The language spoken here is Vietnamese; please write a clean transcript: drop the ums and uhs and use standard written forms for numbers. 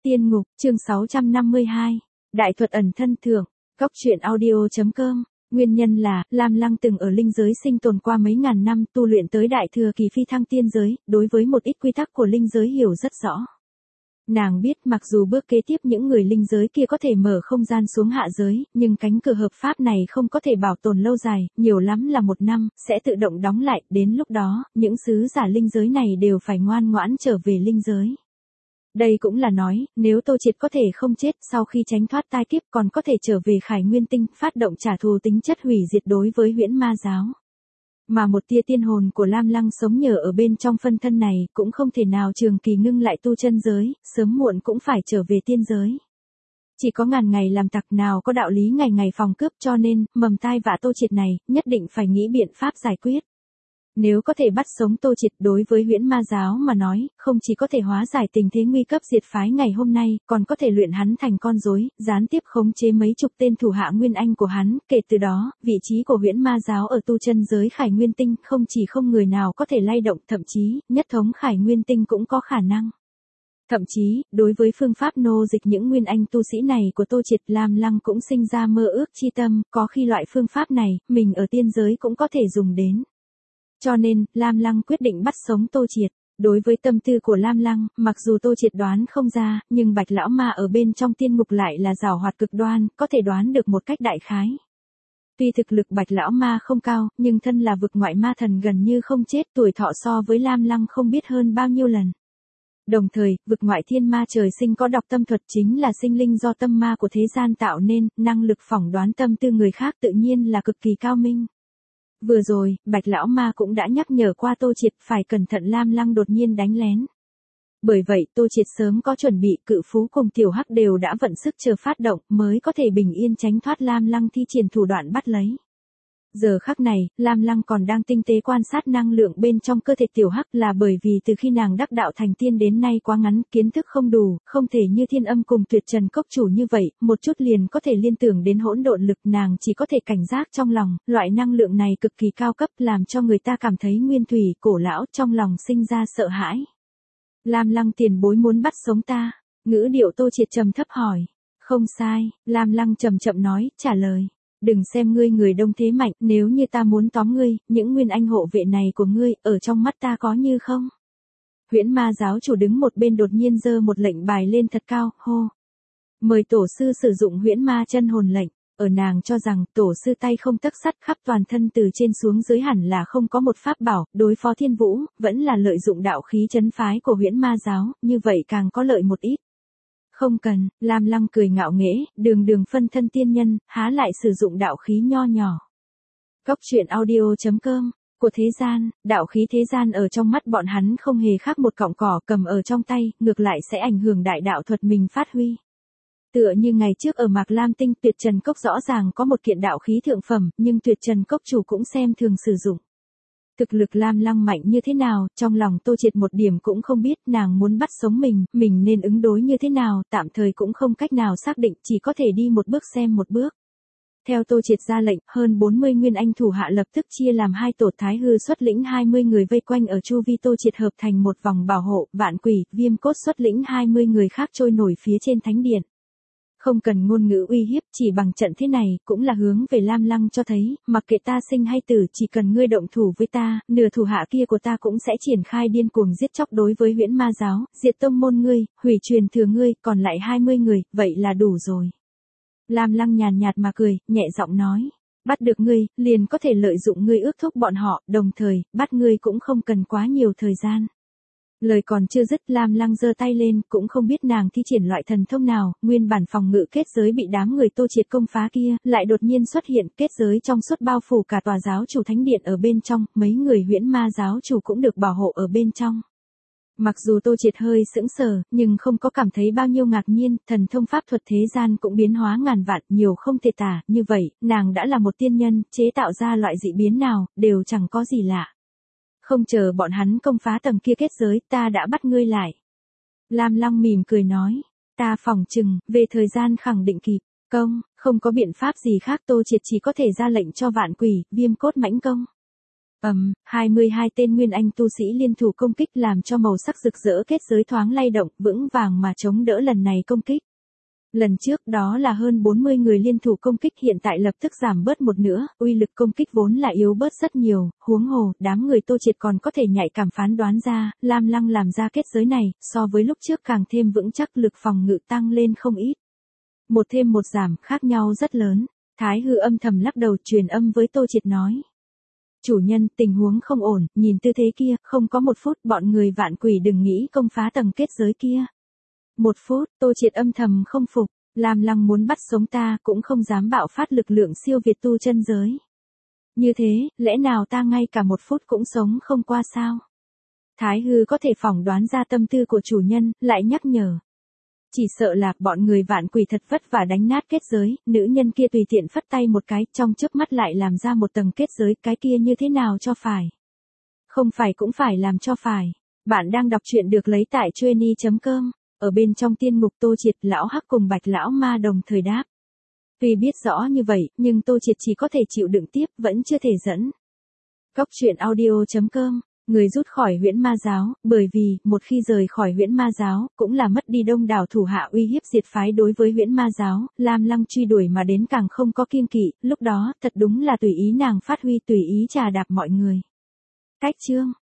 Tiên ngục, chương 652. Đại thuật ẩn thân thưởng. Góc truyện audio.com. Nguyên nhân là, Lam Lăng từng ở linh giới sinh tồn qua mấy ngàn năm, tu luyện tới đại thừa kỳ phi thăng tiên giới, đối với một ít quy tắc của linh giới hiểu rất rõ. Nàng biết mặc dù bước kế tiếp những người linh giới kia có thể mở không gian xuống hạ giới, nhưng cánh cửa hợp pháp này không có thể bảo tồn lâu dài, nhiều lắm là 1 năm, sẽ tự động đóng lại, đến lúc đó, những sứ giả linh giới này đều phải ngoan ngoãn trở về linh giới. Đây cũng là nói, nếu Tô Triệt có thể không chết sau khi tránh thoát tai kiếp còn có thể trở về Khải Nguyên Tinh, phát động trả thù tính chất hủy diệt đối với huyễn ma giáo. Mà một tia tiên hồn của Lam Lăng sống nhờ ở bên trong phân thân này cũng không thể nào trường kỳ ngưng lại tu chân giới, sớm muộn cũng phải trở về tiên giới. Chỉ có ngàn ngày làm tặc nào có đạo lý ngày ngày phòng cướp, cho nên, mầm tai vạ Tô Triệt này, nhất định phải nghĩ biện pháp giải quyết. Nếu có thể bắt sống Tô Triệt đối với huyễn ma giáo mà nói, không chỉ có thể hóa giải tình thế nguy cấp diệt phái ngày hôm nay, còn có thể luyện hắn thành con rối, gián tiếp khống chế mấy chục tên thủ hạ nguyên anh của hắn, kể từ đó, vị trí của huyễn ma giáo ở tu chân giới Khải Nguyên Tinh không chỉ không người nào có thể lay động, thậm chí, nhất thống Khải Nguyên Tinh cũng có khả năng. Thậm chí, đối với phương pháp nô dịch những nguyên anh tu sĩ này của Tô Triệt, Lam Lăng cũng sinh ra mơ ước chi tâm, có khi loại phương pháp này, mình ở tiên giới cũng có thể dùng đến. Cho nên, Lam Lăng quyết định bắt sống Tô Triệt. Đối với tâm tư của Lam Lăng, mặc dù Tô Triệt đoán không ra, nhưng Bạch Lão Ma ở bên trong tiên ngục lại là giảo hoạt cực đoan, có thể đoán được một cách đại khái. Tuy thực lực Bạch Lão Ma không cao, nhưng thân là vực ngoại ma thần gần như không chết, tuổi thọ so với Lam Lăng không biết hơn bao nhiêu lần. Đồng thời, vực ngoại thiên ma trời sinh có đọc tâm thuật, chính là sinh linh do tâm ma của thế gian tạo nên, năng lực phỏng đoán tâm tư người khác tự nhiên là cực kỳ cao minh. Vừa rồi, Bạch Lão Ma cũng đã nhắc nhở qua Tô Triệt phải cẩn thận Lam Lăng đột nhiên đánh lén. Bởi vậy, Tô Triệt sớm có chuẩn bị, Cự Phú cùng Tiểu Hắc đều đã vận sức chờ phát động, mới có thể bình yên tránh thoát Lam Lăng thi triển thủ đoạn bắt lấy. Giờ khắc này, Lam Lăng còn đang tinh tế quan sát năng lượng bên trong cơ thể Tiểu Hắc, là bởi vì từ khi nàng đắc đạo thành tiên đến nay quá ngắn, kiến thức không đủ, không thể như Thiên Âm cùng Tuyệt Trần Cốc chủ như vậy, một chút liền có thể liên tưởng đến hỗn độn lực, nàng chỉ có thể cảnh giác trong lòng, loại năng lượng này cực kỳ cao cấp, làm cho người ta cảm thấy nguyên thủy, cổ lão, trong lòng sinh ra sợ hãi. Lam Lăng tiền bối muốn bắt sống ta? Ngữ điệu Tô Triệt trầm thấp hỏi. Không sai, Lam Lăng chậm chậm nói, trả lời. Đừng xem ngươi người đông thế mạnh, nếu như ta muốn tóm ngươi, những nguyên anh hộ vệ này của ngươi, ở trong mắt ta có như không? Huyễn ma giáo chủ đứng một bên đột nhiên giơ một lệnh bài lên thật cao, hô. Mời tổ sư sử dụng huyễn ma chân hồn lệnh. Ở nàng cho rằng, tổ sư tay không tấc sắt, khắp toàn thân từ trên xuống dưới hẳn là không có một pháp bảo, đối phó thiên vũ, vẫn là lợi dụng đạo khí trấn phái của huyễn ma giáo, như vậy càng có lợi một ít. Không cần, Lam Lăng cười ngạo nghễ, đường phân thân tiên nhân, há lại sử dụng đạo khí nho nhỏ. Góc truyện audio.com. Của thế gian, đạo khí thế gian ở trong mắt bọn hắn không hề khác một cọng cỏ cầm ở trong tay, ngược lại sẽ ảnh hưởng đại đạo thuật mình phát huy. Tựa như ngày trước ở Mạc Lam Tinh, Tuyệt Trần Cốc rõ ràng có một kiện đạo khí thượng phẩm, nhưng Tuyệt Trần Cốc chủ cũng xem thường sử dụng. Thực lực Lam Lăng mạnh như thế nào, trong lòng Tô Triệt một điểm cũng không biết, nàng muốn bắt sống mình nên ứng đối như thế nào, tạm thời cũng không cách nào xác định, chỉ có thể đi một bước xem một bước. Theo Tô Triệt ra lệnh, hơn 40 nguyên anh thủ hạ lập tức chia làm 2 tổ, Thái Hư xuất lĩnh 20 người vây quanh ở chu vi Tô Triệt hợp thành một vòng bảo hộ, Vạn Quỷ, Viêm Cốt xuất lĩnh 20 người khác trôi nổi phía trên thánh điện. Không cần ngôn ngữ uy hiếp, chỉ bằng trận thế này, cũng là hướng về Lam Lăng cho thấy, mặc kệ ta sinh hay tử, chỉ cần ngươi động thủ với ta, nửa thủ hạ kia của ta cũng sẽ triển khai điên cuồng giết chóc đối với huyễn ma giáo, diệt tông môn ngươi, hủy truyền thừa ngươi, còn lại 20 người, vậy là đủ rồi. Lam Lăng nhàn nhạt mà cười, nhẹ giọng nói, bắt được ngươi, liền có thể lợi dụng ngươi ước thúc bọn họ, đồng thời, bắt ngươi cũng không cần quá nhiều thời gian. Lời còn chưa dứt, Lam Lăng giơ tay lên, cũng không biết nàng thi triển loại thần thông nào, nguyên bản phòng ngự kết giới bị đám người Tô Triệt công phá kia, lại đột nhiên xuất hiện, kết giới trong suốt bao phủ cả tòa giáo chủ thánh điện ở bên trong, mấy người huyễn ma giáo chủ cũng được bảo hộ ở bên trong. Mặc dù Tô Triệt hơi sững sờ, nhưng không có cảm thấy bao nhiêu ngạc nhiên, thần thông pháp thuật thế gian cũng biến hóa ngàn vạn, nhiều không thể tả, như vậy, nàng đã là một tiên nhân, chế tạo ra loại dị biến nào, đều chẳng có gì lạ. Không chờ bọn hắn công phá tầng kia kết giới, ta đã bắt ngươi lại. Lam Lăng mỉm cười nói, ta phỏng chừng, về thời gian khẳng định kịp, công, không có biện pháp gì khác, Tô Triệt chỉ có thể ra lệnh cho Vạn Quỷ, Viêm Cốt mãnh công. 22 tên nguyên anh tu sĩ liên thủ công kích làm cho màu sắc rực rỡ kết giới thoáng lay động, vững vàng mà chống đỡ lần này công kích. Lần trước đó là hơn 40 người liên thủ công kích, hiện tại lập tức giảm bớt một nửa, uy lực công kích vốn là yếu bớt rất nhiều, huống hồ, đám người Tô Triệt còn có thể nhạy cảm phán đoán ra, Lam Lăng làm ra kết giới này, so với lúc trước càng thêm vững chắc, lực phòng ngự tăng lên không ít. Một thêm một giảm, khác nhau rất lớn. Thái Hư âm thầm lắc đầu, truyền âm với Tô Triệt nói. Chủ nhân, tình huống không ổn, nhìn tư thế kia, không có 1 phút, bọn người vạn quỷ đừng nghĩ công phá tầng kết giới kia. 1 phút, Tô Triệt âm thầm không phục, Lam Lăng muốn bắt sống ta cũng không dám bạo phát lực lượng siêu việt tu chân giới. Như thế, lẽ nào ta ngay cả 1 phút cũng sống không qua sao? Thái Hư có thể phỏng đoán ra tâm tư của chủ nhân, lại nhắc nhở. Chỉ sợ là bọn người vạn quỷ thật vất vả đánh nát kết giới, nữ nhân kia tùy tiện phất tay một cái, trong chớp mắt lại làm ra một tầng kết giới, cái kia như thế nào cho phải? Không phải cũng phải làm cho phải. Bạn đang đọc truyện được lấy tại trueni.com. Ở bên trong tiên ngục Tô Triệt, lão hắc cùng Bạch lão ma đồng thời đáp. Tuy biết rõ như vậy, nhưng Tô Triệt chỉ có thể chịu đựng tiếp, vẫn chưa thể dẫn. Góc truyện audio.com. Người rút khỏi huyễn ma giáo, bởi vì, một khi rời khỏi huyễn ma giáo, cũng là mất đi đông đảo thủ hạ uy hiếp diệt phái đối với huyễn ma giáo, Lam Lăng truy đuổi mà đến càng không có kiêng kỵ, lúc đó, thật đúng là tùy ý nàng phát huy, tùy ý trà đạp mọi người. Cách chương.